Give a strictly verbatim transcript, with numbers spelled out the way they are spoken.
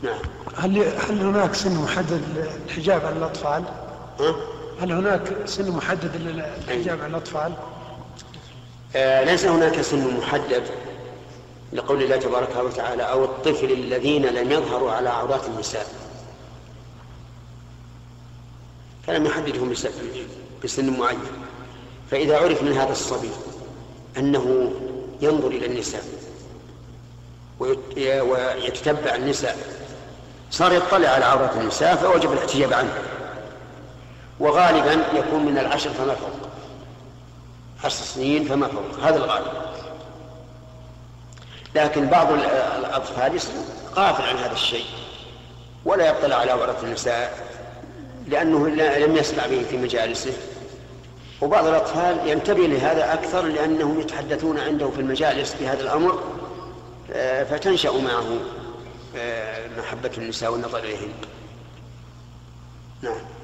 نعم. هل هل هناك سن محدد للحجاب على الأطفال؟ ها؟ هل هناك سن محدد للحجاب على الأطفال؟ آه ليس هناك سن محدد، لقول الله تبارك وتعالى: أو الطفل الذين لم يظهروا على عورات النساء، فلم يحددهم بسن معين. فإذا عرف من هذا الصبي أنه ينظر إلى النساء ويتتبع النساء، صار يطلع على عورات النساء، فوجب الاحتجاب عنه، وغالبا يكون من العشر فما فوق، عشر سنين فما فوق، هذا الغالب. لكن بعض الأطفال غافل عن هذا الشيء ولا يطلع على عورات النساء لأنه لم يسمع به في مجالسه، وبعض الأطفال ينتبه لهذا أكثر لأنهم يتحدثون عنده في المجالس بهذا الأمر، فتنشأ معه محبة النساء والنظر إليهن. نعم.